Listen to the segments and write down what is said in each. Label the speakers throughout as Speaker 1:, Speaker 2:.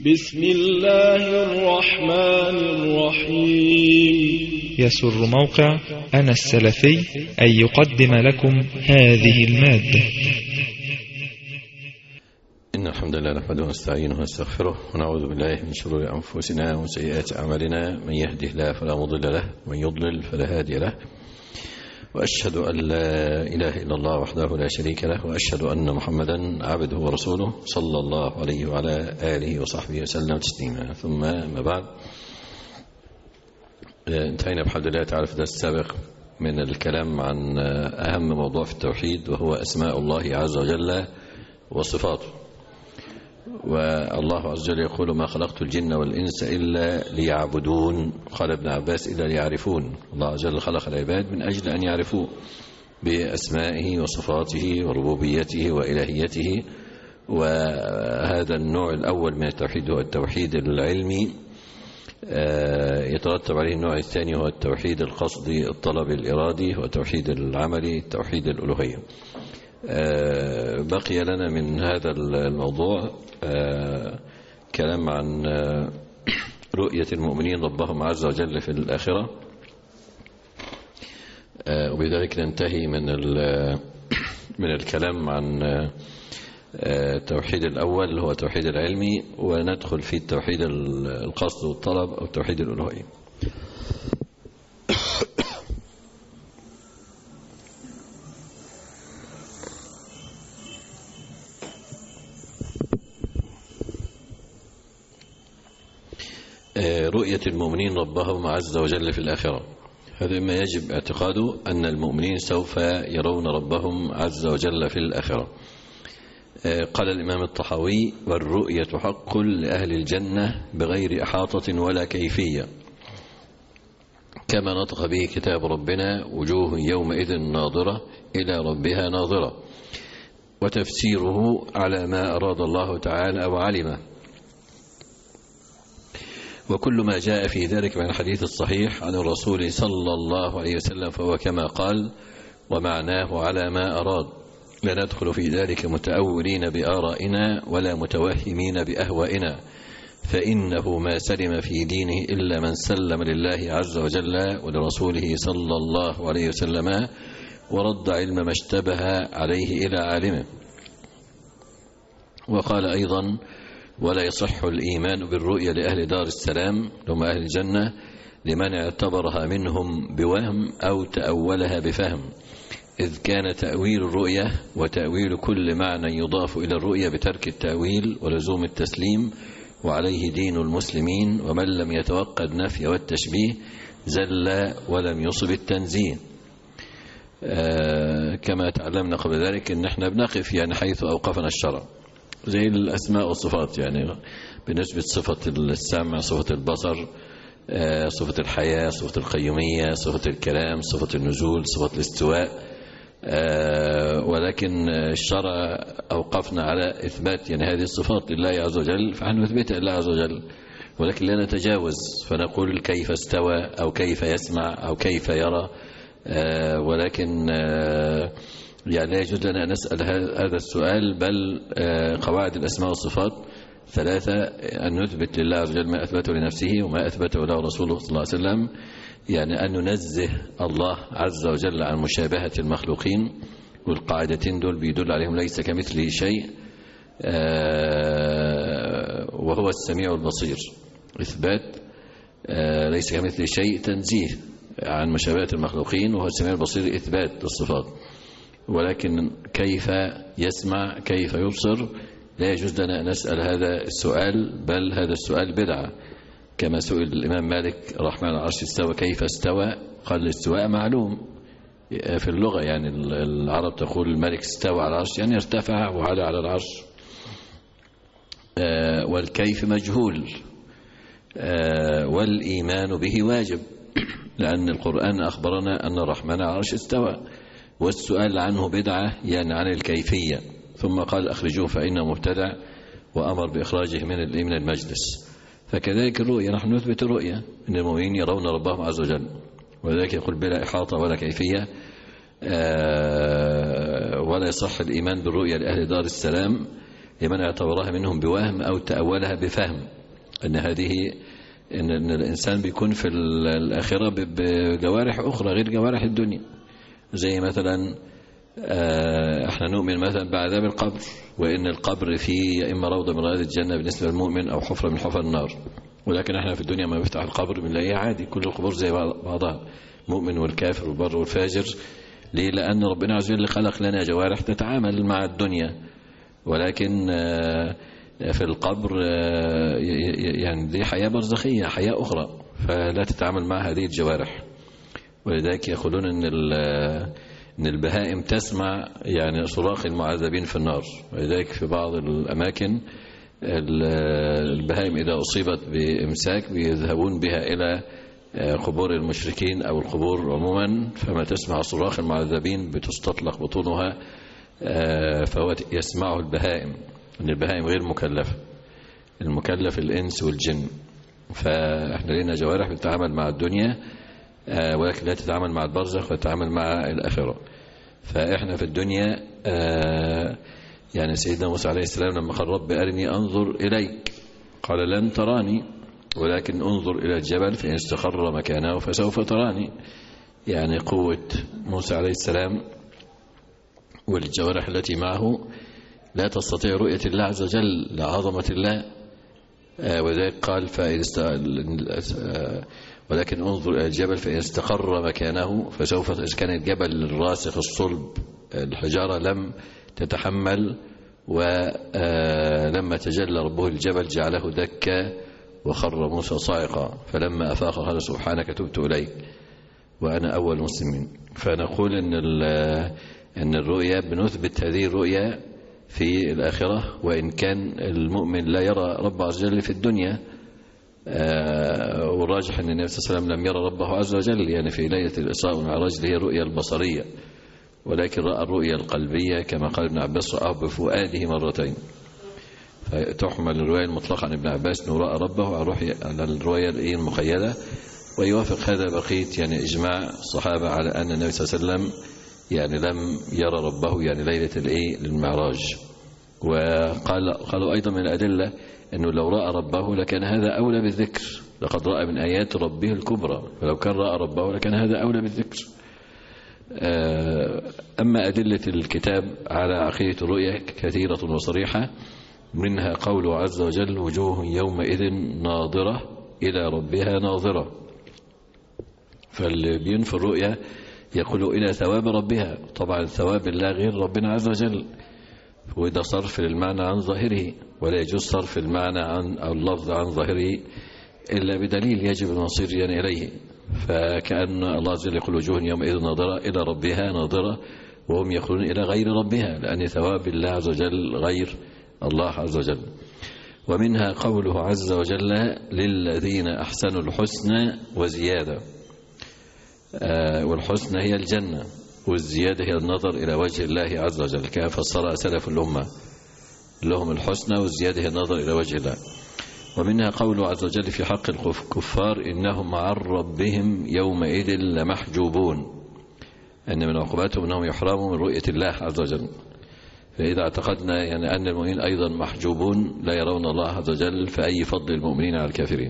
Speaker 1: بسم الله الرحمن الرحيم.
Speaker 2: يسر موقع أنا السلفي أن يقدم لكم هذه المادة.
Speaker 3: إن الحمد لله نحمده ونستعينه ونستغفره ونعوذ بالله من شرور أنفسنا وسيئات أعمالنا، من يهده الله فلا مضل له ومن يضلل فلا هادي له، وأشهد أن لا إله إلا الله وحده لا شريك له، وأشهد أن محمدا عبده ورسوله صلى الله عليه وعلى آله وصحبه وسلم تسليما. ثم ما بعد، انتهينا بحمد الله تعالى في الدرس السابق من الكلام عن أهم موضوع في التوحيد، وهو أسماء الله عز وجل وصفاته. والله عز وجل يقول: ما خلقت الجن والإنس إلا ليعبدون. قال ابن عباس: إلا ليعرفون. الله عز وجل خلق العباد من أجل أن يعرفوه بأسمائه وصفاته وربوبيته وإلهيته. وهذا النوع الأول من التوحيد هو التوحيد العلمي. يترتب عليه النوع الثاني هو التوحيد القصدي الطلب الإرادي، والتوحيد العملي التوحيد الألوهية. بقي لنا من هذا الموضوع كلام عن رؤية المؤمنين ربهم عز وجل في الآخرة، وبذلك ننتهي من الكلام عن التوحيد الأول هو التوحيد العلمي، وندخل في التوحيد القصد والطلب أو التوحيد الألوهي. رؤية المؤمنين ربهم عز وجل في الآخرة، هذا ما يجب اعتقاده، أن المؤمنين سوف يرون ربهم عز وجل في الآخرة. قال الإمام الطحاوي: والرؤية حق لأهل الجنة بغير إحاطة ولا كيفية، كما نطق به كتاب ربنا: وجوه يومئذ ناظرة إلى ربها ناظرة. وتفسيره على ما أراد الله تعالى وعلمه. وكل ما جاء في ذلك من الحديث الصحيح عن الرسول صلى الله عليه وسلم فهو كما قال، ومعناه على ما أراد. لا ندخل في ذلك متأولين بآرائنا ولا متوهمين بأهوائنا، فإنه ما سلم في دينه إلا من سلم لله عز وجل ولرسوله صلى الله عليه وسلم، ورد علم ما اشتبه عليه إلى عالمه. وقال أيضا: ولا يصح الإيمان بالرؤيا لأهل دار السلام هم أهل الجنة لمن اعتبرها منهم بوهم أو تأولها بفهم، إذ كان تأويل الرؤيا وتأويل كل معنى يضاف إلى الرؤيا بترك التأويل ولزوم التسليم، وعليه دين المسلمين. ومن لم يتوقع النفي والتشبيه زل ولم يصب التنزيه. كما تعلمنا قبل ذلك أن احنا بنقف حيث أوقفنا الشرع، زي الأسماء والصفات، بالنسبة صفة السمع، صفة البصر، صفة الحياة، صفة القيومية، صفة الكلام، صفة النزول، صفة الاستواء. ولكن الشرع أوقفنا على إثبات هذه الصفات لله عز وجل، فنحن نثبتها لله عز وجل، ولكن لا نتجاوز فنقول كيف استوى أو كيف يسمع أو كيف يرى. ولكن لا يجوز لنا أن نسأل هذا السؤال، بل قواعد الأسماء والصفات ثلاثة: أن نثبت لله عز وجل ما أثبته لنفسه وما أثبته له رسوله صلى الله عليه وسلم، أن ننزه الله عز وجل عن مشابهة المخلوقين، والقاعدتين دول بيدل عليهم ليس كمثله شيء، وهو السميع البصير. إثبات ليس كمثله شيء، تنزيه عن مشابهة المخلوقين، وهو السميع البصير إثبات الصفات. ولكن كيف يسمع، كيف يبصر، لا يجوز لنا أن نسأل هذا السؤال، بل هذا السؤال بدعة. كما سئل الإمام مالك: الرحمن على العرش استوى، كيف استوى؟ قال: الاستواء معلوم في اللغة، العرب تقول الملك استوى على العرش، ارتفع وعلى على العرش. والكيف مجهول، والإيمان به واجب، لأن القرآن أخبرنا أن الرحمن على العرش استوى، والسؤال عنه بدعة عن الكيفية. ثم قال: أخرجوه فإنه مبتدع، وأمر بإخراجه من المجلس. فكذلك الرؤية، نحن نثبت الرؤية أن المؤمنين يرون ربهم عز وجل، ولذلك يقول: بلا إحاطة ولا كيفية. ولا يصح الإيمان بالرؤية لأهل دار السلام لمن اعتبرها منهم بوهم أو تأولها بفهم، إن الإنسان بيكون في الآخرة بجوارح أخرى غير جوارح الدنيا. زي مثلا احنا نؤمن مثلا بعذاب القبر، وإن القبر فيه إما روضة من رياض الجنة بالنسبة للمؤمن أو حفرة من حفر النار. ولكن احنا في الدنيا ما بنفتح القبر بنلاقيه عادي، كل القبور زي بعضها، مؤمن والكافر والبر والفاجر. ليه؟ لأن ربنا عز وجل خلق لنا جوارح تتعامل مع الدنيا، ولكن في القبر يعني دي حياة برزخية، حياة أخرى، فلا تتعامل مع هذه الجوارح. ولذلك يقولون إن البهائم تسمع يعني صراخ المعذبين في النار. ولذلك في بعض الأماكن البهائم إذا أصيبت بإمساك بيذهبون بها إلى قبور المشركين أو القبور عموما، فما تسمع صراخ المعذبين بتستطلق بطونها، فهو يسمعه البهائم. إن البهائم غير مكلفة، المكلف الإنس والجن. فإحنا لنا جوارح بتتعامل مع الدنيا ولكن لا تتعامل مع البرزخ وتتعامل مع الآخرة. فإحنا في الدنيا يعني سيدنا موسى عليه السلام لما قال رب أرني أنظر إليك، قال لن تراني ولكن انظر إلى الجبل فإن استقر مكانه فسوف تراني. يعني قوة موسى عليه السلام والجوارح التي معه لا تستطيع رؤية الله عز وجل لعظمة الله. وذلك قال ولكن انظر إلى الجبل فإن استقر مكانه فسوف. إذا كان الجبل الراسخ الصلب الحجارة لم تتحمل، ولما تجلى ربه الجبل جعله دكا وخر موسى صاعقا، فلما أفاق قال سبحانك تبت إليك وأنا أول المسلمين. فنقول إن الرؤيا بنثبت هذه الرؤيا في الآخرة، وإن كان المؤمن لا يرى رب عز وجل في الدنيا. والراجح أن النبي صلى الله عليه وسلم لم يرى ربه عز وجل يعني في ليلة الإسراء والمعراج، هي الرؤيا البصرية، ولكن رأى الرؤيا القلبية كما قال ابن عباس رآه بفؤاده مرتين. فتحمل الرواية المطلقة عن ابن عباس أنه رأى ربه على الرواية المقيدة، ويوافق هذا بقية يعني إجماع الصحابة على أن النبي صلى الله عليه وسلم يعني لم يرى ربه يعني ليلة المعراج. وقالوا أيضا من الأدلة أنه لو رأى ربه لكان هذا أولى بالذكر، لقد رأى من آيات ربه الكبرى، فلو كان رأى ربه لكان هذا أولى بالذكر. أما أدلة الكتاب على عقيدة الرؤيا كثيرة وصريحة، منها قوله عز وجل وجوه يومئذ ناظرة إلى ربها ناظرة. فاللي بينفي الرؤيا يقول إلى ثواب ربها، طبعا ثواب الله غير ربنا عز وجل، وإذا صرف المعنى عن ظاهره، ولا يجوز صرف المعنى أو اللفظ عن ظاهره إلا بدليل يجب المصير يعني إليه. فكأن الله عز وجل يقول وجوه يومئذ ناظرة إلى ربها ناظرة، وهم يقولون إلى غير ربها، لأن ثواب الله عز وجل غير الله عز وجل. ومنها قوله عز وجل للذين أحسنوا الحسنى وزيادة، والحسنى هي الجنة، والزيادة هي النظر إلى وجه الله عز وجل، كما فسر سلف الأمة، لهم الحسنى والزيادة هي النظر إلى وجه الله. ومنها قوله عز وجل في حق الكفار إنهم عن ربهم يومئذ لمحجوبون، أن من عقوباتهم أنهم يحرموا من رؤية الله عز وجل. فإذا اعتقدنا يعني أن المؤمنين أيضا محجوبون لا يرون الله عز وجل، فأي فضل المؤمنين على الكافرين.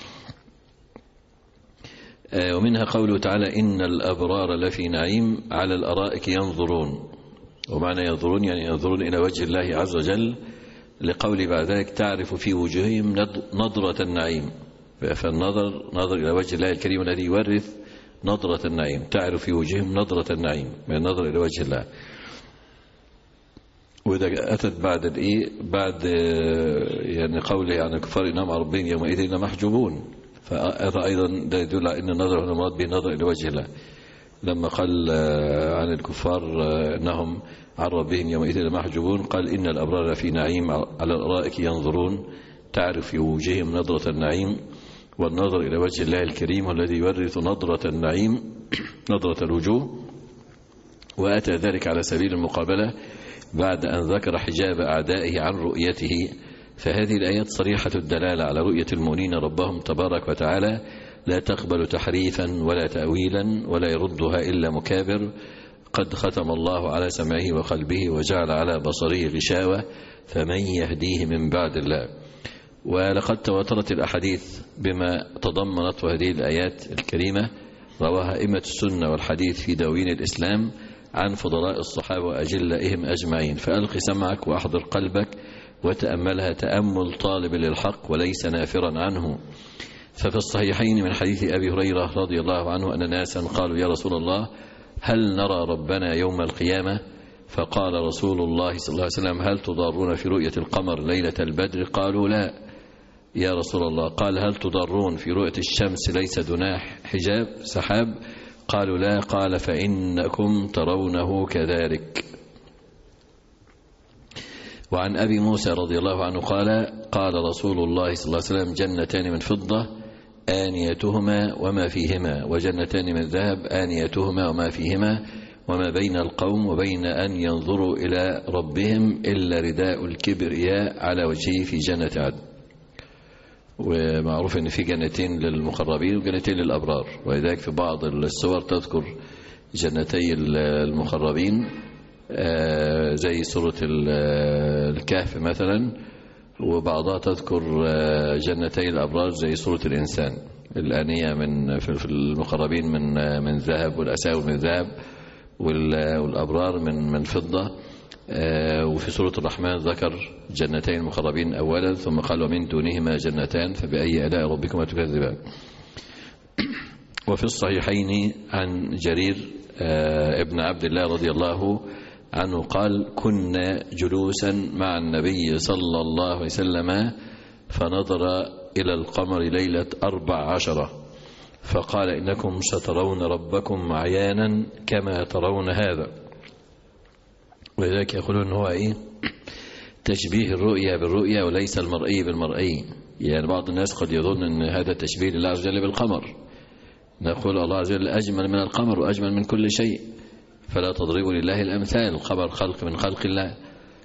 Speaker 3: ومنها قوله تعالى إن الأبرار لفي نعيم على الأرائك ينظرون، ومعنى ينظرون يعني ينظرون إلى وجه الله عز وجل، لقول بعد ذلك تعرف في وجوههم نظرة النعيم. فالنظر نظر إلى وجه الله الكريم الذي يورث نظرة النعيم، تعرف في وجوههم نظرة النعيم من النظر إلى وجه الله. وإذا أتت بعد يعني قوله عن الكفار إنهم عن ربهم يومئذ لمحجوبون، فهذا أيضا يدل على أن النظر هنا مراد به النظر إلى وجه الله. لما قال عن الكفار أنهم عن ربهم يومئذ لمحجوبون، قال إن الأبرار في نعيم على الأرائك ينظرون، تعرف في وجوههم نظرة النعيم، والنظر إلى وجه الله الكريم الذي يورث نظرة النعيم نظرة الوجوه. وأتى ذلك على سبيل المقابلة بعد أن ذكر حجاب أعدائه عن رؤيته. فهذه الآيات صريحة الدلالة على رؤية المؤمنين ربهم تبارك وتعالى، لا تقبل تحريفا ولا تأويلا ولا يردها إلا مكابر. قد ختم الله على سمعه وقلبه وجعل على بصره غشاوة فمن يهديه من بعد الله. ولقد تواترت الأحاديث بما تضمنت هذه الآيات الكريمة، رواها أئمة السنة والحديث في دواوين الإسلام عن فضلاء الصحابة وأجلائهم أجمعين. فألق سمعك وأحضر قلبك وتأملها تأمل طالب للحق وليس نافرا عنه. ففي الصحيحين من حديث أبي هريرة رضي الله عنه أن ناسا قالوا يا رسول الله هل نرى ربنا يوم القيامة؟ فقال رسول الله صلى الله عليه وسلم هل تضارون في رؤية القمر ليلة البدر؟ قالوا لا يا رسول الله. قال هل تضارون في رؤية الشمس ليس دونها حجاب سحاب؟ قالوا لا. قال فإنكم ترونه كذلك. وعن أبي موسى رضي الله عنه قال قال رسول الله صلى الله عليه وسلم جنتان من فضة آنيتهما وما فيهما، وجنتان من ذهب آنيتهما وما فيهما، وما بين القوم وبين أن ينظروا إلى ربهم إلا رداء الكبرياء على وجهه في جنة عدن. ومعروف أن في جنتين للمقربين وجنتين للأبرار، ولذلك في بعض السور تذكر جنتي المقربين زي سورة الكهف مثلا، وبعضها تذكر جنتي الأبرار زي سورة الإنسان. الآنية في المقربين من ذهب، والأساور من ذهب، والأبرار من فضة. وفي سورة الرحمن ذكر جنتين المقربين أولا، ثم قال ومن دونهما جنتان فبأي آلاء ربكما تكذبان. وفي الصحيحين عن جرير ابن عبد الله رضي الله عنه قال كنا جلوسا مع النبي صلى الله عليه وسلم فنظر إلى القمر ليلة 14 فقال إنكم سترون ربكم عيانا كما ترون هذا. ولذلك يقولون هو تشبيه الرؤيا بالرؤيا وليس المرئي بالمرئي. يعني بعض الناس قد يظن أن هذا تشبيه لله عز وجل بالقمر. نقول الله عز وجل أجمل من القمر وأجمل من كل شيء، فلا تضربوا لله الأمثال، القمر خلق من خلق الله.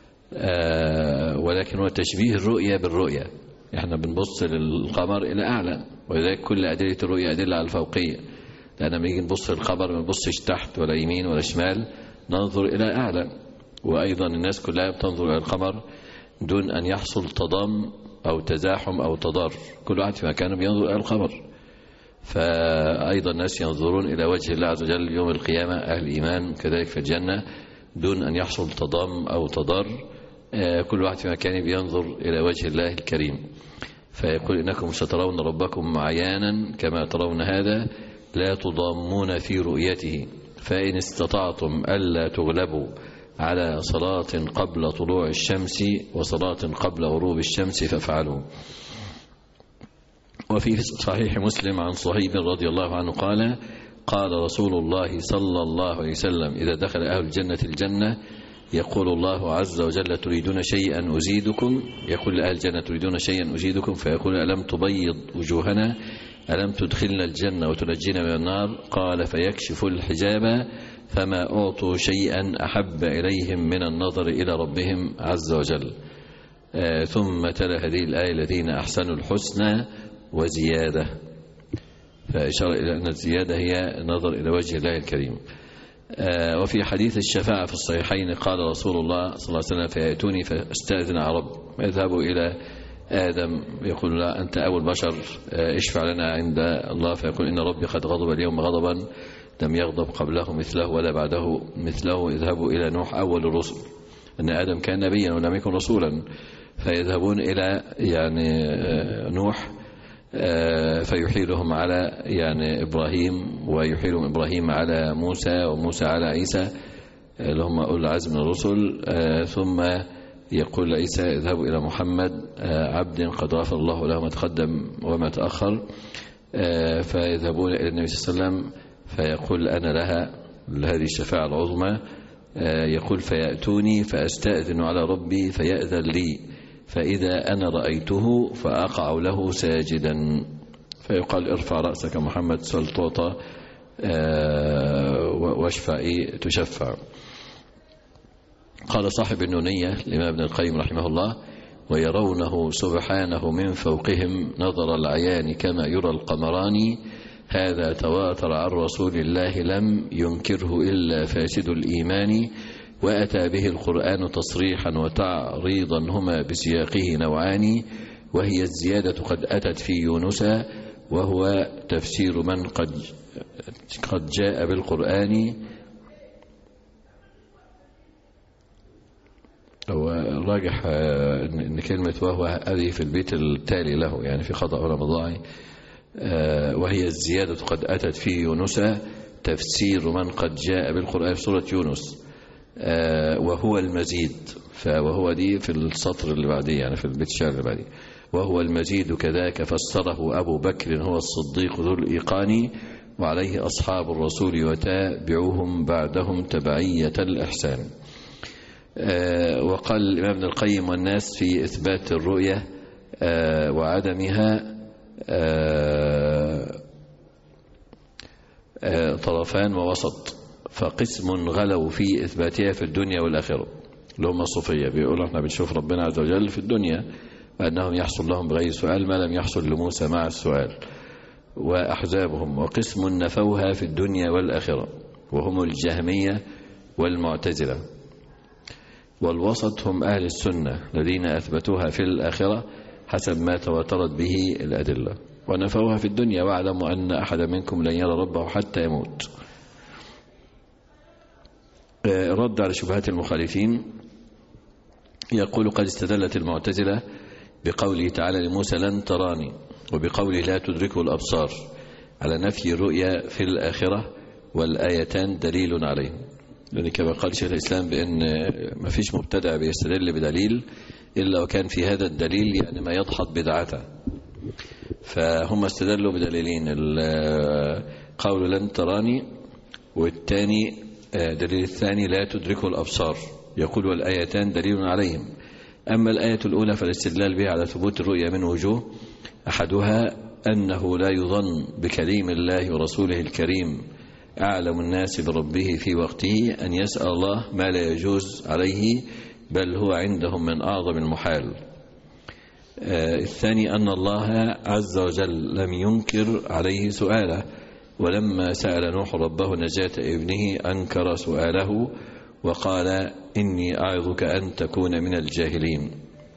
Speaker 3: ولكن هو تشبيه الرؤيا بالرؤيا. احنا بنبص للقمر إلى أعلى، ولذلك كل أدلة الرؤيا أدلة على الفوقية، لأن لما نيجي نبص للقمر ما نبصش تحت ولا يمين ولا شمال، ننظر إلى أعلى. وأيضا الناس كلها بتنظر إلى القمر دون أن يحصل تضام أو تزاحم أو تضار، كل واحد في مكانه بينظر إلى القمر. فأيضا الناس ينظرون إلى وجه الله عز وجل يوم القيامة، أهل الإيمان كذلك في الجنة، دون أن يحصل تضام أو تضار، كل واحد في مكانه بينظر إلى وجه الله الكريم. فيقول إنكم سترون ربكم عيانا كما ترون هذا لا تضامون في رؤيته، فإن استطعتم ألا تغلبوا على صلاة قبل طلوع الشمس وصلاة قبل غروب الشمس فافعلوا. وفي صحيح مسلم عن صهيب رضي الله عنه قال قال رسول الله صلى الله عليه وسلم إذا دخل أهل الجنة الجنة يقول الله عز وجل تريدون شيئا أزيدكم، يقول لأهل الجنة تريدون شيئا أزيدكم، فيقول ألم تبيض وجوهنا، ألم تدخلنا الجنة وتنجينا من النار؟ قال فيكشف الحجاب فما أعطوا شيئا أحب إليهم من النظر إلى ربهم عز وجل. ثم تلا هذه الآية الذين أحسنوا الحسنى وزيادة، فإشارة إلى أن الزيادة هي نظر إلى وجه الله الكريم. وفي حديث الشفاعة في الصحيحين قال رسول الله صلى الله عليه وسلم فيأتوني فاستأذن على رب، يذهبوا إلى آدم يقول لا أنت أول بشر اشفع لنا عند الله، فيقول إن ربي قد غضب اليوم غضبا لم يغضب قبله مثله ولا بعده مثله. يذهبوا إلى نوح أول الرسل، أن آدم كان نبيا ولم يكن رسولا، فيذهبون إلى نوح فيحيلهم على إبراهيم، ويحيلهم إبراهيم على موسى، وموسى على عيسى اللي هم أولي العزم من الرسل. ثم يقول عيسى اذهبوا إلى محمد عبد قد غفر الله له ما تقدم وما تأخر. فيذهبون إلى النبي صلى الله عليه وسلم فيقول أنا لها هذه الشفاعة العظمى. يقول فيأتوني فأستأذن على ربي فيأذن لي، فإذا أنا رأيته فأقع له ساجدا، فيقال ارفع رأسك محمد سل تعطى واشفع تشفع. قال صاحب النونية الإمام ابن القيم رحمه الله ويرونه سبحانه من فوقهم نظر العيان كما يرى القمران، هذا تواتر عن رسول الله لم ينكره إلا فاسد الإيمان وأتى به القرآن تصريحا وتعريضا هما بسياقه نوعان وهي الزيادة قد أتت في يونس وهو تفسير من قد جاء بالقرآن. هو الراجح أن كلمة وهو هذه في البيت التالي له يعني في خطأ ولا مضاعي، وهي الزيادة قد أتت في يونس تفسير من قد جاء بالقرآن في سورة يونس، وهو المزيد، فوهو دي في السطر اللي بعديه يعني في البيت الشعر اللي بعديه، وهو المزيد كذاك فسره أبو بكر هو الصديق ذو الإيقان وعليه أصحاب الرسول وتابعوهم بعدهم تبعية الإحسان. وقال الإمام ابن القيم والناس في إثبات الرؤية وعدمها طرفان ووسط، فقسم غلوا في إثباتها في الدنيا والآخرة اللي هم الصوفية، بيقولوا احنا بنشوف ربنا عز وجل في الدنيا وأنهم يحصل لهم بغير سؤال ما لم يحصل لموسى مع السؤال وأحزابهم، وقسم نفوها في الدنيا والآخرة وهم الجهمية والمعتزلة، والوسط هم أهل السنة الذين أثبتوها في الآخرة حسب ما تواترت به الأدلة، ونفوها في الدنيا واعلموا أن أحد منكم لن يرى ربه حتى يموت. رد على شبهات المخالفين يقول قد استدلت المعتزلة بقوله تعالى لموسى لن تراني وبقوله لا تدركه الأبصار على نفي الرؤيا في الآخرة، والآيتان دليل عليه، لأن كما قال شيخ الإسلام بأن ما فيش مبتدع بيستدل بدليل إلا وكان في هذا الدليل يعني ما يضحط بدعته، فهم استدلوا بدليلين، قول لن تراني والثاني دليل الثاني لا تدركه الأبصار، يقول والآيتان دليل عليهم. أما الآية الأولى فالاستدلال بها على ثبوت الرؤيا من وجوه، أحدها أنه لا يظن بكليم الله ورسوله الكريم أعلم الناس بربه في وقته أن يسأل الله ما لا يجوز عليه بل هو عندهم من أعظم المحال. الثاني أن الله عز وجل لم ينكر عليه سؤاله، ولما سأل نوح ربه نجاة ابنه أنكر سؤاله وقال إني أعظك أن تكون من الجاهلين.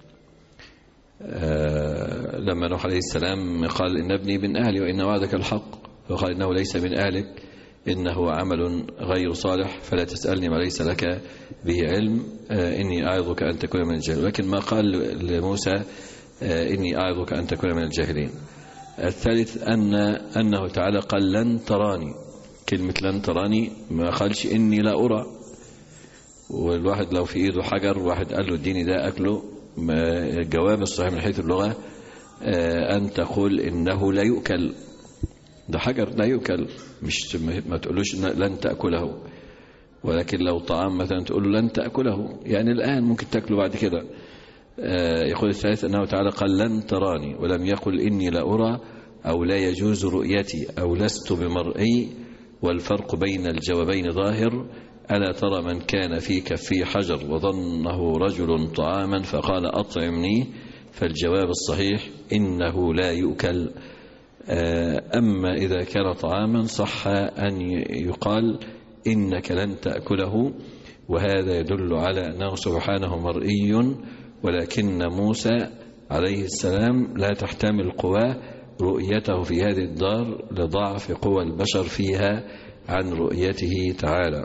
Speaker 3: لما نوح عليه السلام قال إن ابني من أهلي وإن وعدك الحق، فقال إنه ليس من أهلك إنه عمل غير صالح فلا تسألني ما ليس لك به علم إني أعظك أن تكون من الجاهلين، لكن ما قال لموسى إني أعظك أن تكون من الجاهلين. الثالث أنه تعالى قال لن تراني، كلمة لن تراني ما قالش إني لا أرى، والواحد لو في إيده حجر واحد قال له اديني ده أكله، الجواب الصحيح من حيث اللغة أن تقول إنه لا يؤكل، ده حجر لا يؤكل، مش ما تقولوش لن تأكله، ولكن لو طعام مثلا تقول له لن تأكله يعني الآن ممكن تأكله بعد كده. يقول الثالث أنه تعالى قال لن تراني ولم يقل إني لا أرى أو لا يجوز رؤيتي أو لست بمرئي، والفرق بين الجوابين ظاهر. ألا ترى من كان في كفي حجر وظنه رجل طعاما فقال أطعمني، فالجواب الصحيح إنه لا يؤكل. أما إذا كان طعاما صح أن يقال إنك لن تأكله، وهذا يدل على أنه سبحانه مرئي، ولكن موسى عليه السلام لا تحتمل قوى رؤيته في هذه الدار لضعف قوى البشر فيها عن رؤيته تعالى.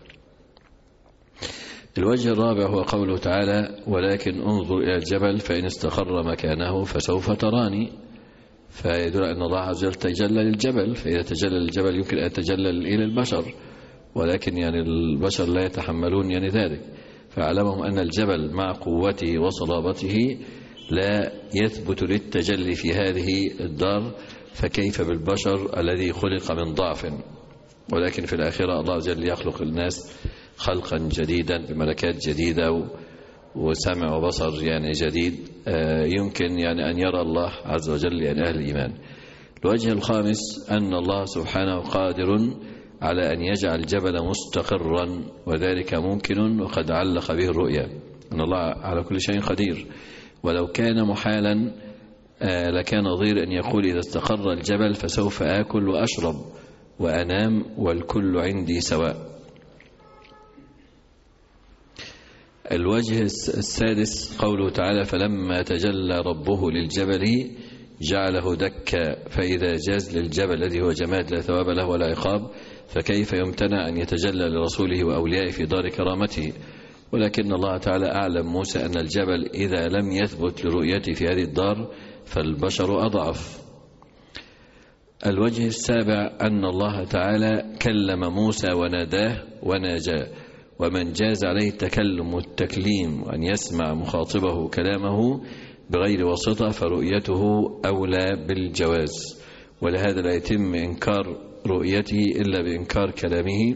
Speaker 3: الوجه الرابع هو قوله تعالى ولكن انظر إلى الجبل فإن استقر مكانه فسوف تراني، فيدل أن الله عز وجل تجلى للجبل، فإذا تجلى للجبل يمكن أن يتجلى إلى البشر، ولكن يعني البشر لا يتحملون يعني ذلك، فاعلمهم أن الجبل مع قوته وصلابته لا يثبت للتجلي في هذه الدار، فكيف بالبشر الذي خلق من ضعف. ولكن في الآخرة الله عز وجل يخلق الناس خلقا جديدا بملكات جديدة وسمع وبصر يعني جديد، يمكن يعني أن يرى الله عز وجل يعني أهل الإيمان. الوجه الخامس أن الله سبحانه قادر على أن يجعل الجبل مستقرا، وذلك ممكن وقد علق به الرؤيا، أن الله على كل شيء قدير، ولو كان محالا لكان نظير أن يقول إذا استقر الجبل فسوف آكل وأشرب وأنام والكل عندي سواء. الوجه السادس قوله تعالى فلما تجلى ربه للجبل جعله دكا فإذا جاز للجبل الذي هو جماد لا ثواب له ولا عقاب فكيف يمتنع أن يتجلى لرسوله وأوليائه في دار كرامته. ولكن الله تعالى أعلم موسى أن الجبل إذا لم يثبت لرؤيته في هذه الدار فالبشر أضعف. الوجه السابع أن الله تعالى كلم موسى وناداه وناجاه، ومن جاز عليه التكلم والتكليم وأن يسمع مخاطبه كلامه بغير واسطة فرؤيته أولى بالجواز، ولهذا لا يتم إنكار رؤيته إلا بإنكار كلامه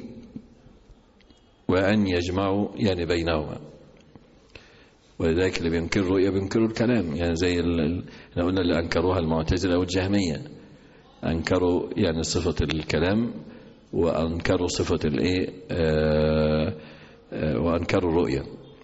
Speaker 3: وأن يجمعوا يعني بينهما. ولذلك اللي بينكر الرؤية بينكروا الكلام، يعني زي احنا قلنا اللي أنكروها المعتزلة والجهمية، أنكروا يعني صفة الكلام وأنكروا صفة وأنكروا الرؤية.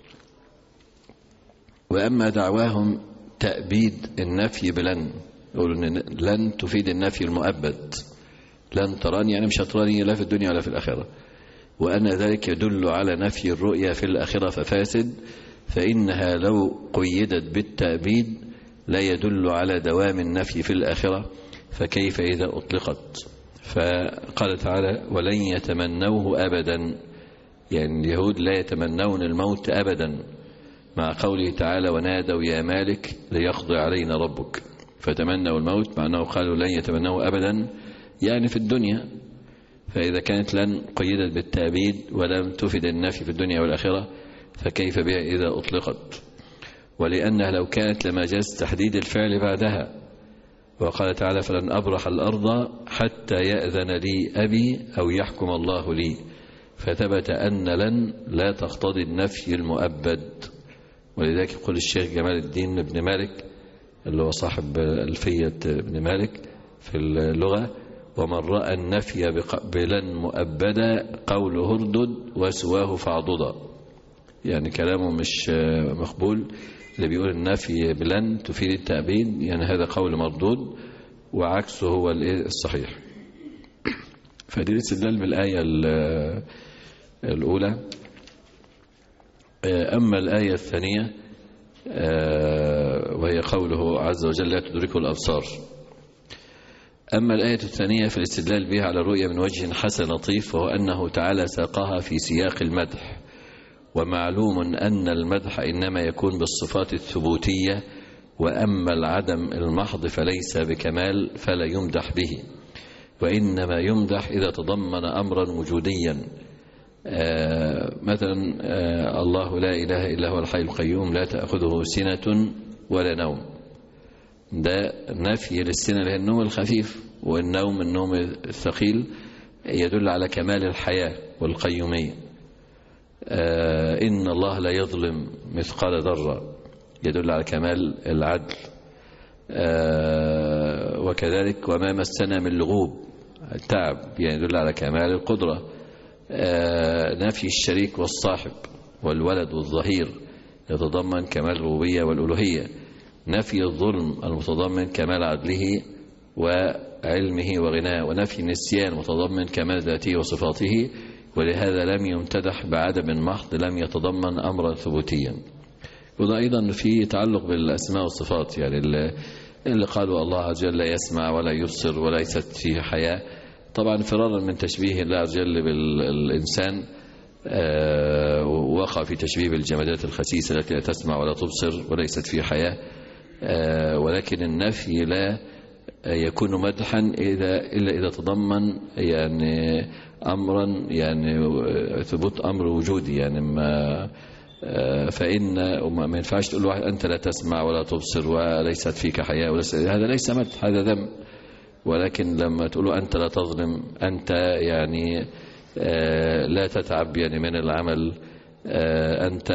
Speaker 3: وأما دعواهم تأبيد النفي بلن، يقولوا إن لن تفيد النفي المؤبد، لن تراني يعني مش هتراني لا في الدنيا ولا في الآخرة، وأن ذلك يدل على نفي الرؤية في الآخرة ففاسد، فإنها لو قيدت بالتأبيد لا يدل على دوام النفي في الآخرة، فكيف إذا أطلقت؟ فقال تعالى ولن يتمنوه أبدا، يعني اليهود لا يتمنون الموت أبدا، مع قوله تعالى ونادوا يا مالك ليقضي علينا ربك، فتمنوا الموت مع أنه قالوا لن يتمنوه أبدا يعني في الدنيا. فإذا كانت لن قيدت بالتأبيد ولم تفد النفي في الدنيا والآخرة فكيف بها إذا أطلقت؟ ولأنها لو كانت لما جاز تحديد الفعل بعدها، وقال تعالى فلن أبرح الأرض حتى يأذن لي أبي أو يحكم الله لي، فثبت أن لن لا تقتضي النفي المؤبد. ولذلك يقول الشيخ جمال الدين بن مالك اللي هو صاحب ألفية ابن مالك في اللغة ومن رأى النفي بلن مؤبدا قوله اردد وسواه فاعضدا، يعني كلامه مش مقبول. اللي بيقول النفي بلن تفيد التأبيد يعني هذا قول مردود، وعكسه هو الصحيح. فدي الاستدلال بالآية الأولى. أما الآية الثانية وهي قوله عز وجل لا تدركه الأبصار. أما الآية الثانية في الاستدلال بها على الرؤية من وجه حسن لطيف، وهو أنه تعالى ساقها في سياق المدح، ومعلوم أن المدح إنما يكون بالصفات الثبوتية، وأما العدم المحض فليس بكمال فلا يمدح به، وإنما يمدح إذا تضمن أمرا وجوديا. مثلا الله لا إله إلا هو الحي القيوم لا تأخذه سنة ولا نوم، ده نفي للسنة لأن النوم الخفيف، والنوم النوم الثقيل يدل على كمال الحياة والقيومية. إن الله لا يظلم مثقال ذرة يدل على كمال العدل. وكذلك وما مسنا من لغوب التعب يعني يدل على كمال القدرة. نفي الشريك والصاحب والولد والظهير يتضمن كمال الربوبية والألوهية. نفي الظلم المتضمن كمال عدله وعلمه وغناه. ونفي النسيان متضمن كمال ذاته وصفاته، ولهذا لم يمتدح بعدم محض لم يتضمن أمرا ثبوتيا. وده أيضا في تعلق بالأسماء والصفات، يعني اللي قالوا الله عز وجل لا يسمع ولا يبصر وليست فيه حياة، طبعا فرارا من تشبيه الله عز وجل بالإنسان وقع في تشبيه الجمادات الخسيسة التي لا تسمع ولا تبصر وليست فيه حياة. ولكن النفي لا يكون مدحا إلا إذا تضمن يعني أمرا يعني ثبوت أمر وجودي، يعني فإن ما ينفعش تقول واحد أنت لا تسمع ولا تبصر وليست فيك حياة، هذا ليس مدح، هذا ذم. ولكن لما تقول أنت لا تظلم، أنت يعني لا تتعب يعني من العمل، أنت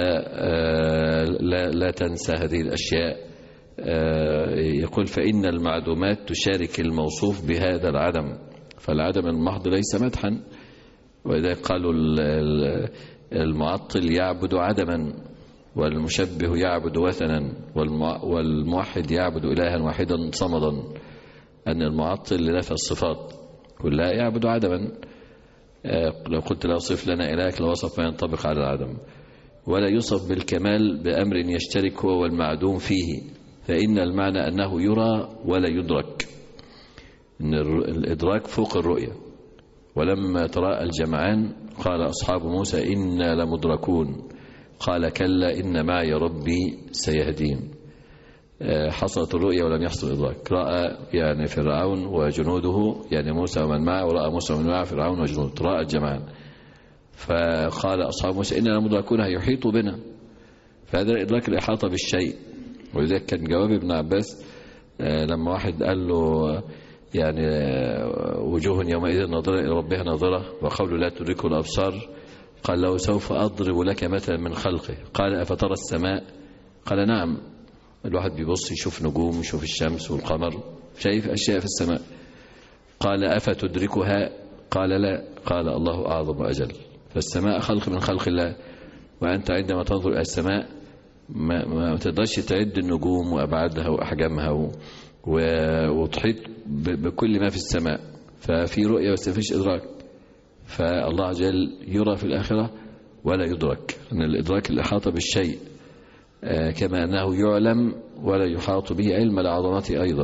Speaker 3: لا تنسى هذه الأشياء، يقول فإن المعدومات تشارك الموصوف بهذا العدم، فالعدم المحض ليس مدحا. وإذا قالوا المعطل يعبد عدما، والمشبه يعبد وثنا والموحد يعبد إلها واحدا صمدا، أن المعطل لنفى الصفات كلها يعبد عدما. لو قلت لا صف لنا إلهك لوصف ما ينطبق على العدم. ولا يوصف بالكمال بأمر يشترك هو والمعدوم فيه، فإن المعنى أنه يرى ولا يدرك، إن الإدراك فوق الرؤية. ولما تراءى الجمعان قال أصحاب موسى إنا لمدركون قال كلا إن معي ربي سيهدين. حصلت الرؤية ولم يحصل الإدراك. رأى يعني فرعون وجنوده، يعني موسى ومن معه، ورأى موسى ومن معه فرعون وجنوده، رأى الجمعان. فقال أصحاب موسى إننا لمدركون هيحيطوا بنا. فهذا الإدراك الإحاطة بالشيء. ولذلك كان جواب ابن عباس لما واحد قال له يعني وجوه يومئذ ناظرة إلى ربها ناظرة وقوله لا تدركه الأبصار، قال له سوف أضرب لك مثلا من خلقه. قال أفترى السماء؟ قال نعم. الواحد بيبص يشوف نجوم، يشوف الشمس والقمر، شايف أشياء في السماء. قال أفتدركها؟ قال لا. قال الله أعظم وأجل. فالسماء خلق من خلق الله، وأنت عندما تنظر إلى السماء ما تقدرش تعد النجوم وأبعادها وأحجامها وتحيط بكل ما في السماء. ففي رؤية بس فيش إدراك. فالله عز وجل يرى في الآخرة ولا يدرك، أن الإدراك الإحاطة بالشيء، كما أنه يعلم ولا يحاط به علم لعظمته أيضا.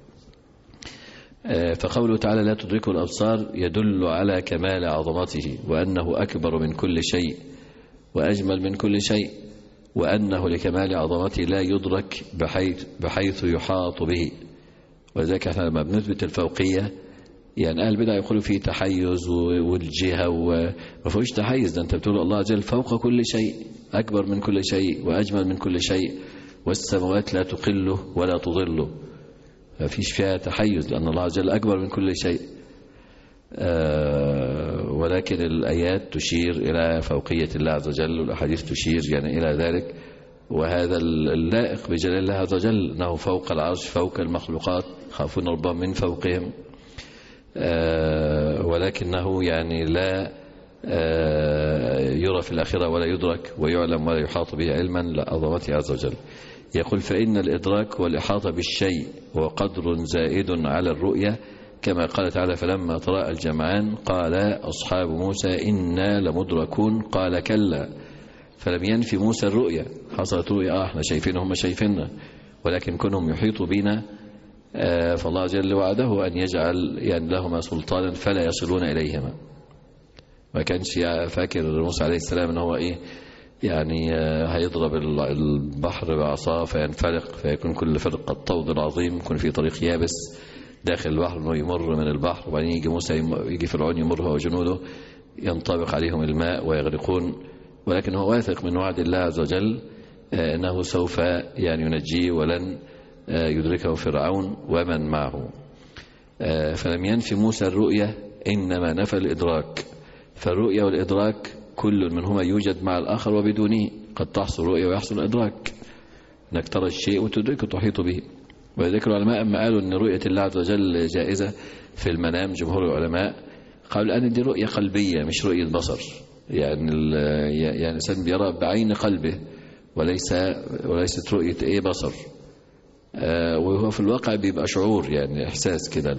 Speaker 3: فقوله تعالى لا تدركه الأبصار يدل على كمال عظمته، وأنه أكبر من كل شيء وأجمل من كل شيء، وأنه لكمال عظمته لا يدرك بحيث يحاط به. ولذلك احنا لما بنثبت الفوقية، يعني أهل البدع يقولوا فيه تحيز والجهة، وما فيهوش تحيز. ده أنت بتقول الله عز وجل فوق كل شيء، أكبر من كل شيء وأجمل من كل شيء، والسماوات لا تقله ولا تضله. ما فيش فيها تحيز، لأن الله عز وجل أكبر من كل شيء. ولكن الآيات تشير إلى فوقية الله عز وجل، والأحاديث تشير يعني إلى ذلك. وهذا اللائق بجلال الله عز وجل، أنه فوق العرش فوق المخلوقات، خافون ربهم من فوقهم. ولكنه يعني لا يرى في الآخرة ولا يدرك، ويعلم ولا يحاط به علما لعظمته عز وجل. يقول فإن الإدراك والإحاطة بالشيء هو قدر زائد على الرؤية، كما قال تعالى فلما تراءى الجمعان قال أصحاب موسى إنا لمدركون قال كلا. فلم ينفي موسى الرؤية، حصلت رؤية احنا شايفينهم هم شايفيننا، ولكن كونهم يحيطوا بنا فالله جل وعده أن يجعل يعني لهما سلطانا فلا يصلون إليهما. ما كانش فاكر موسى عليه السلام ان هو ايه يعني هيضرب البحر بعصاه فينفلق فيكون كل فرق كالطود العظيم، يكون في طريق يابس داخل البحر انه يمر من البحر، وبعدين يجي موسى يجي فرعون يمر هو وجنوده ينطبق عليهم الماء ويغرقون. ولكن هو واثق من وعد الله عز وجل انه سوف يعني ينجيه ولن يدركه فرعون ومن معه. فلم ينفي موسى الرؤية، إنما نفى الإدراك. فالرؤية والإدراك كل منهما يوجد مع الآخر وبدونه. قد تحصل رؤية ويحصل إدراك، أنك ترى الشيء وتدركه وتحيط به. ولذلك العلماء أما قالوا أن رؤية الله عز وجل جائزة في المنام، جمهور العلماء قالوا الآن دي رؤية قلبية مش رؤية بصر. يعني الإنسان بيرى بعين قلبه وليست رؤية إيه بصر. وهو في الواقع بيبقى شعور، يعني إحساس كده.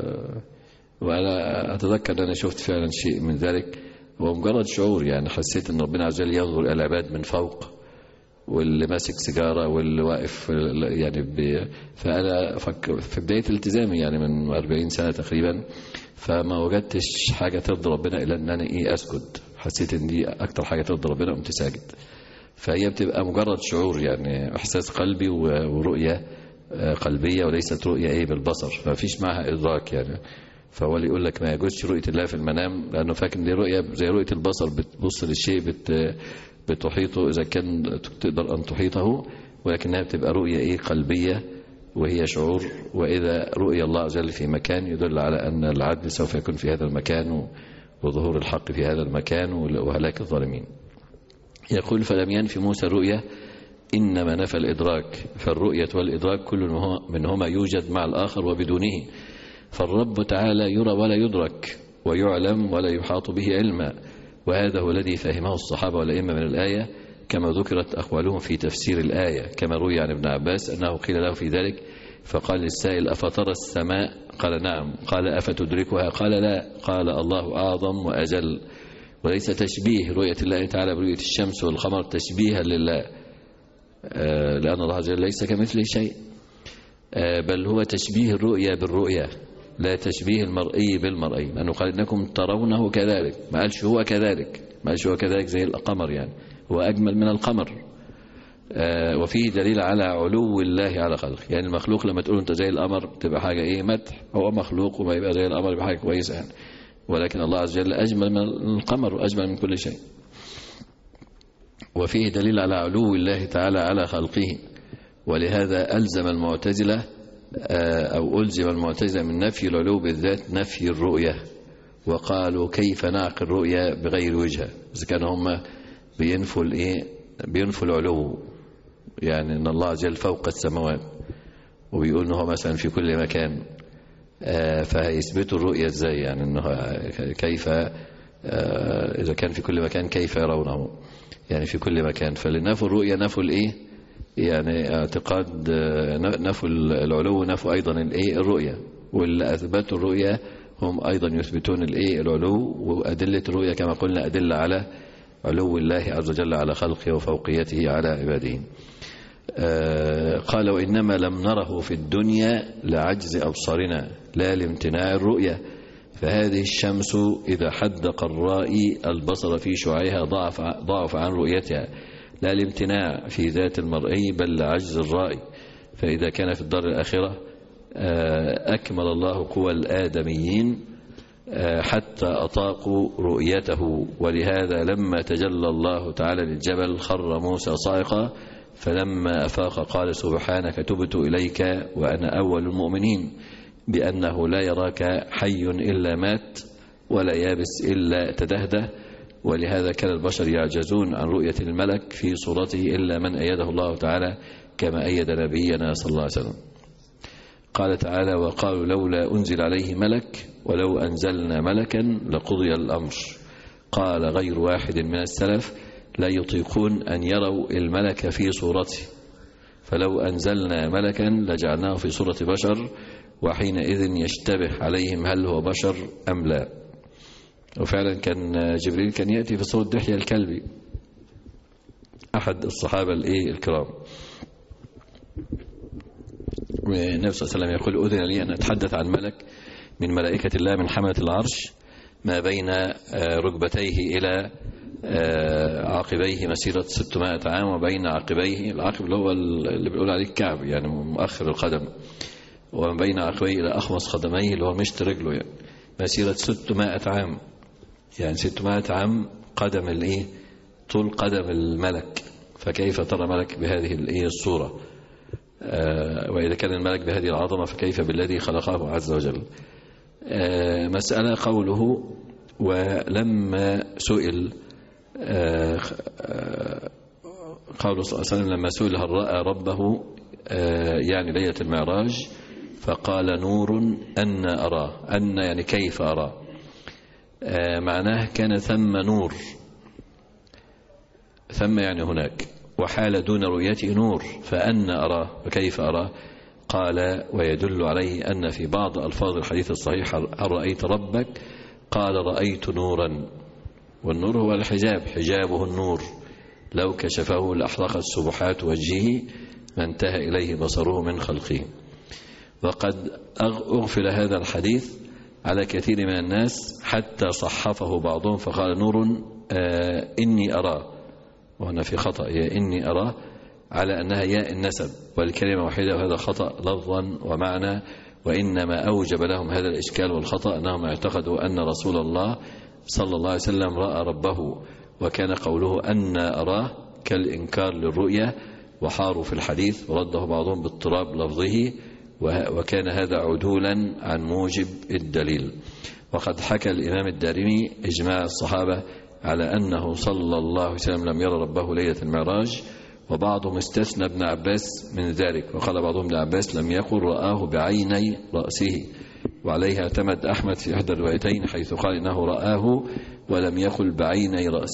Speaker 3: وأنا أتذكر أن أنا شفت فعلا شيء من ذلك، هو مجرد شعور. يعني حسيت أن ربنا عز وجل ينظر إلى العباد من فوق، واللي ماسك سيجارة واللي واقف يعني فأنا في بداية التزامي يعني من 40 سنة تقريبا، فما وجدتش حاجة ترضي ربنا إلا أن أنا أسجد. حسيت أن دي أكتر حاجة ترضي ربنا قمت ساجد. فهي بتبقى مجرد شعور، يعني إحساس قلبي ورؤية قلبية، وليست رؤية بالبصر، فمفيش معها إدراك يعني. فهو اللي يقول لك ما يجوزش رؤية الله في المنام، لأنه فاكر دي رؤية زي رؤية البصر، بتبص للشيء بتحيطه إذا كان تقدر أن تحيطه، ولكنها بتبقى رؤية قلبية وهي شعور. وإذا رؤية الله عز وجل في مكان يدل على أن العدل سوف يكون في هذا المكان، وظهور الحق في هذا المكان، وهلاك الظالمين. يقول فلم ينفي موسى الرؤية، إنما نفى الإدراك. فالرؤية والإدراك كل منهما يوجد مع الآخر وبدونه. فالرب تعالى يرى ولا يدرك، ويعلم ولا يحاط به علما. وهذا هو الذي فهمه الصحابة والأئمة من الآية، كما ذكرت أقوالهم في تفسير الآية، كما روي عن ابن عباس أنه قيل له في ذلك فقال للسائل أفترى السماء؟ قال نعم. قال أفتدركها؟ قال لا. قال الله أعظم وأجل. وليس تشبيه رؤية الله تعالى برؤية الشمس والقمر تشبيها لله، لأن الله عز وجل ليس كمثله شيء، بل هو تشبيه الرؤية بالرؤية، لا تشبيه المرئي بالمرئي، لأنه قال إنكم ترونه كذلك، ما قالش هو كذلك، ما قالش هو كذلك زي القمر، يعني هو أجمل من القمر. وفيه دليل على علو الله على خلقه، يعني المخلوق لما تقول أنت زي القمر تبقى حاجة إيه؟ مدح، هو مخلوق وما يبقى زي القمر يبقى حاجة كويسة يعني. ولكن الله عز وجل أجمل من القمر وأجمل من كل شيء. وفيه دليل على علو الله تعالى على خلقه، ولهذا ألزم المعتزلة أو ألزم المعتزلة من نفي العلو بالذات نفي الرؤية، وقالوا كيف نعقل الرؤية بغير وجهة، إذا كانوا هم بينفوا العلو، يعني أن الله عز وجل فوق السماوات، وبيقول أنه مثلا في كل مكان، فهيثبتوا الرؤية إزاي؟ يعني أنه كيف إذا كان في كل مكان كيف يرونه؟ يعني في كل مكان. فلنفوا الرؤية نفوا الإيه؟ يعني اعتقاد نفوا العلو، نفوا أيضا الإيه؟ الرؤية. واللي أثبتوا الرؤية هم أيضا يثبتون الإيه؟ العلو. وأدلة الرؤية كما قلنا أدلة على علو الله عز وجل على خلقه وفوقيته على عباده. قال وإنما لم نره في الدنيا لعجز أبصارنا لا لامتناع الرؤية، فهذه الشمس إذا حدق الرائي البصر في شعاعها ضعف عن رؤيتها، لا الامتناع في ذات المرئي بل لعجز الرائي. فإذا كان في الدار الآخرة أكمل الله قوى الآدميين حتى أطاقوا رؤيته، ولهذا لما تجلى الله تعالى للجبل خر موسى صاعقا، فلما أفاق قال سبحانك تبت إليك وأنا أول المؤمنين، بأنه لا يراك حي إلا مات ولا يابس إلا تدهده. ولهذا كان البشر يعجزون عن رؤية الملك في صورته إلا من أيده الله تعالى كما أيد نبينا صلى الله عليه وسلم. قال تعالى وقالوا لولا أنزل عليه ملك ولو أنزلنا ملكا لقضي الأمر. قال غير واحد من السلف لا يطيقون أن يروا الملك في صورته، فلو أنزلنا ملكا لجعلناه في صورة بشر وحينئذ يشتبه عليهم هل هو بشر أم لا. وفعلا كان جبريل كان يأتي في صورة دحية الكلبي أحد الصحابة الكرام. والنبي صلى الله عليه وسلم يقول أذن لي أن أتحدث عن ملك من ملائكة الله من حملة العرش ما بين ركبتيه إلى عقبيه مسيرة 600 عام، وبين عقبيه، العقب اللي هو اللي بيقول عليه الكعب يعني مؤخر القدم، وما بين عقبيه إلى أخمص قدميه اللي هو مشط رجله، يعني مسيرة 600 عام، يعني 600 عام قدم طول قدم الملك. فكيف ترى ملك بهذه الصورة؟ وإذا كان الملك بهذه العظمة فكيف بالذي خلقه عز وجل؟ مسألة قوله ولما سئل قوله صلى الله عليه وسلم لما سئل هل رأى ربه يعني ليلة المعراج فقال نور أن أراه، أن يعني كيف أراه، معناه كان ثم نور، ثم يعني هناك، وحال دون رؤيته نور، فأن أراه وكيف أراه. قال ويدل عليه أن في بعض ألفاظ الحديث الصحيح هل رأيت ربك؟ قال رأيت نورا، والنور هو الحجاب، حجابه النور، لو كشفه لأحرقت سبحات وجهه ما انتهى إليه بصره من خلقه. وقد أغفل هذا الحديث على كثير من الناس حتى صحفه بعضهم فقال نور إني أراه، وهنا في خطأ، هي إني أراه على أنها ياء النسب والكلمة واحدة، وهذا خطأ لفظا ومعنى. وإنما أوجب لهم هذا الإشكال والخطأ أنهم اعتقدوا أن رسول الله صلى الله عليه وسلم رأى ربه، وكان قوله أن أراه كالإنكار للرؤية، وحاروا في الحديث ورده بعضهم باضطراب لفظه، وكان هذا عدولا عن موجب الدليل. وقد حكى الإمام الدارمي إجماع الصحابة على أنه صلى الله عليه وسلم لم يرى ربه ليلة المعراج، وبعضهم استثنى ابن عباس من ذلك، وقال بعضهم ابن عباس لم يقل رآه بعيني رأسه، وعليها اعتمد أحمد في إحدى الروايتين حيث قال إنه رآه ولم يقل بعيني رأسه.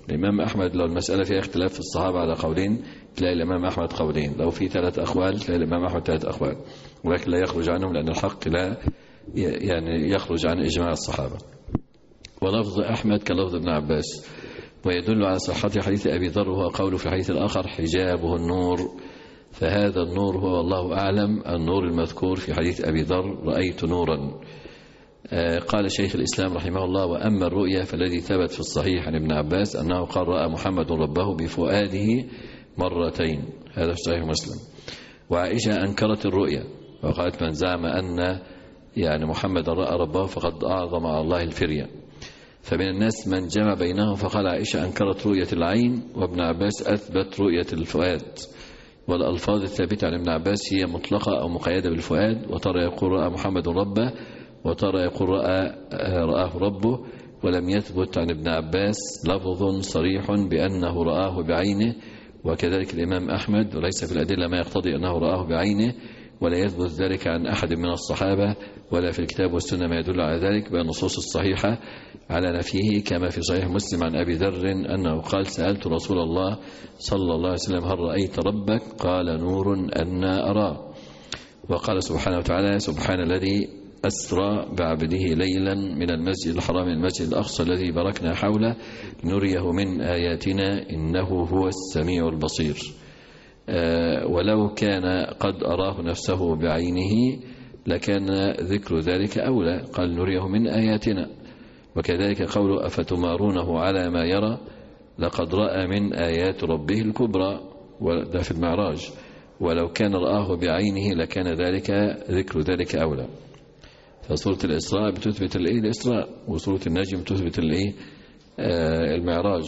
Speaker 3: الإمام أحمد لو المسألة فيها اختلاف في الصحابة على قولين تلاقي الإمام أحمد قولين، لو في 3 أقوال تلاقي الإمام أحمد 3 أقوال، ولكن لا يخرج عنهم لأن الحق لا يعني يخرج عن إجماع الصحابة. ولفظ أحمد كلفظ ابن عباس، ويدل على صحة حديث أبي ذر وهو قوله في الحديث الآخر حجابه النور، فهذا النور هو والله أعلم النور المذكور في حديث أبي ذر رأيت نورا. قال شيخ الإسلام رحمه الله: وأما الرؤيا فالذي ثبت في الصحيح عن ابن عباس أنه قال رأى محمد ربه بفؤاده مرتين، هذا في صحيح مسلم. وعائشة أنكرت الرؤيا وقالت من زعم أن يعني محمد رأى ربه فقد أعظم على الله الفرية. فمن الناس من جمع بينهم فقال عائشة أنكرت رؤية العين وابن عباس أثبت رؤية الفؤاد. والألفاظ الثابتة عن ابن عباس هي مطلقة أو مقيدة بالفؤاد، وترى يقول رأى محمد ربه، وترى يقول رآه ربه. ولم يثبت عن ابن عباس لفظ صريح بأنه رآه بعينه، وكذلك الإمام أحمد، وليس في الأدلة ما يقتضي أنه رآه بعينه، ولا يثبت ذلك عن أحد من الصحابة ولا في الكتاب والسنة ما يدل على ذلك بالنصوص الصحيحة على نفيه، كما في صحيح مسلم عن أبي ذر أنه قال سألت رسول الله صلى الله عليه وسلم هل رأيت ربك؟ قال نور أنا أراه. وقال سبحانه وتعالى سبحان الذي أسرى بعبده ليلا من المسجد الحرام المسجد الأقصى الذي باركنا حوله نريه من آياتنا إنه هو السميع البصير. ولو كان قد أراه نفسه بعينه لكان ذكر ذلك أولى، قال نريه من آياتنا. وكذلك قوله أفتمارونه على ما يرى لقد رأى من آيات ربه الكبرى، وده في المعراج. ولو كان رآه بعينه لكان ذلك ذكر ذلك أولى. فسورة الإسراء بتثبت الإسراء، وسورة النجم بتثبت المعراج.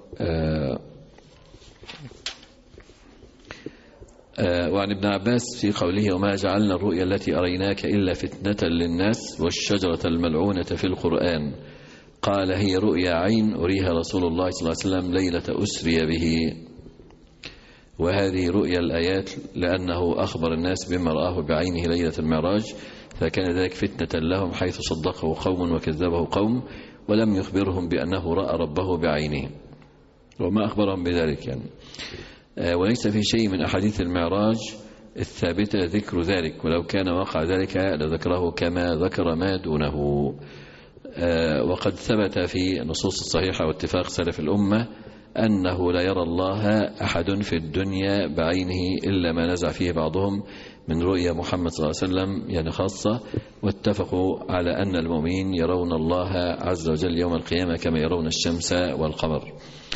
Speaker 3: وعن ابن عباس في قوله وما جعلنا الرؤيا التي أريناك إلا فتنة للناس والشجرة الملعونة في القرآن، قال هي رؤيا عين أريها رسول الله صلى الله عليه وسلم ليلة أسري به. وهذه رؤيا الآيات لأنه أخبر الناس بما رآه بعينه ليلة المعراج، فكان ذلك فتنة لهم حيث صدقه قوم وكذبه قوم، ولم يخبرهم بأنه رأى ربه بعينه وما أخبرهم بذلك يعني. وليس في شيء من أحاديث المعراج الثابتة ذكر ذلك، ولو كان وقع ذلك لذكره كما ذكر ما دونه. وقد ثبت في النصوص الصحيحة واتفاق سلف الأمة أنه لا يرى الله أحد في الدنيا بعينه إلا ما نزع فيه بعضهم من رؤيا محمد صلى الله عليه وسلم يعني خاصة. واتفقوا على أن المؤمنين يرون الله عز وجل يوم القيامة كما يرون الشمس والقمر.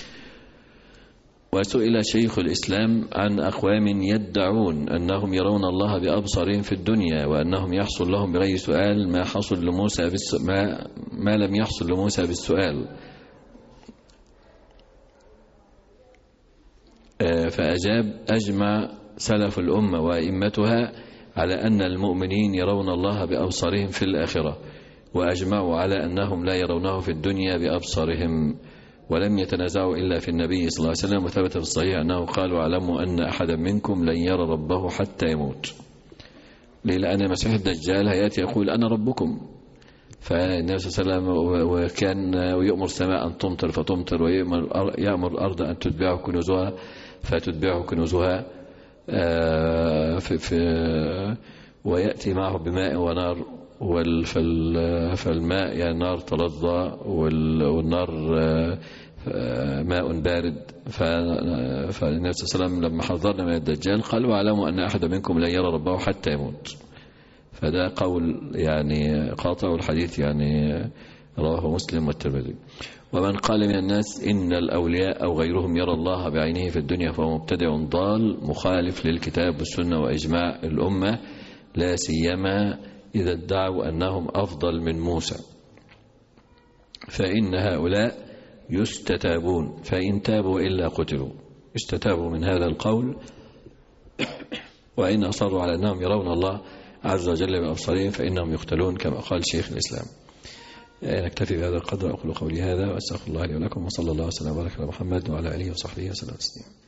Speaker 3: وسئل شيخ الإسلام عن أقوام يدعون أنهم يرون الله بأبصارهم في الدنيا، وأنهم يحصل لهم بغير سؤال ما لم يحصل لموسى بالسؤال. فأجاب أجمع سلف الأمة وأئمتها على أن المؤمنين يرون الله بأبصارهم في الآخرة، وأجمعوا على أنهم لا يرونه في الدنيا بأبصارهم، ولم يتنازعوا إلا في النبي صلى الله عليه وسلم. وثبت في الصحيح أنه قال واعلموا أن أحدا منكم لن يرى ربه حتى يموت. لأن المسيح الدجال هيأتي يقول أنا ربكم، فالنبي صلى الله عليه وسلم وكان يؤمر السماء أن تمطر فتمطر، ويأمر الأرض أن تتبعه كنوزها فتتبعه كنوزها، ويأتي معه بماء ونار، فالماء يعني نار تلظى والنار ماء بارد. فالنبي صلى الله عليه وسلم لما حذرنا من الدجال قال واعلموا أن أحد منكم لا يرى ربه حتى يموت. فده قول يعني قاطع الحديث يعني رواه مسلم والترمذي. ومن قال من الناس إن الأولياء أو غيرهم يرى الله بعينه في الدنيا فهو مبتدع ضال مخالف للكتاب والسنة وإجماع الأمة، لا سيما إذا ادعوا أنهم أفضل من موسى، فإن هؤلاء يستتابون فإن تابوا إلا قتلوا. استتابوا من هذا القول، وإن أصروا على أنهم يرون الله عز وجل بأبصارهم فإنهم يقتلون كما قال شيخ الإسلام. نكتفي بهذا القدر. أقول قولي هذا وأستغفر الله لي ولكم، وصلى الله وسلم وبارك على محمد وعلى آله وصحبه وسلم.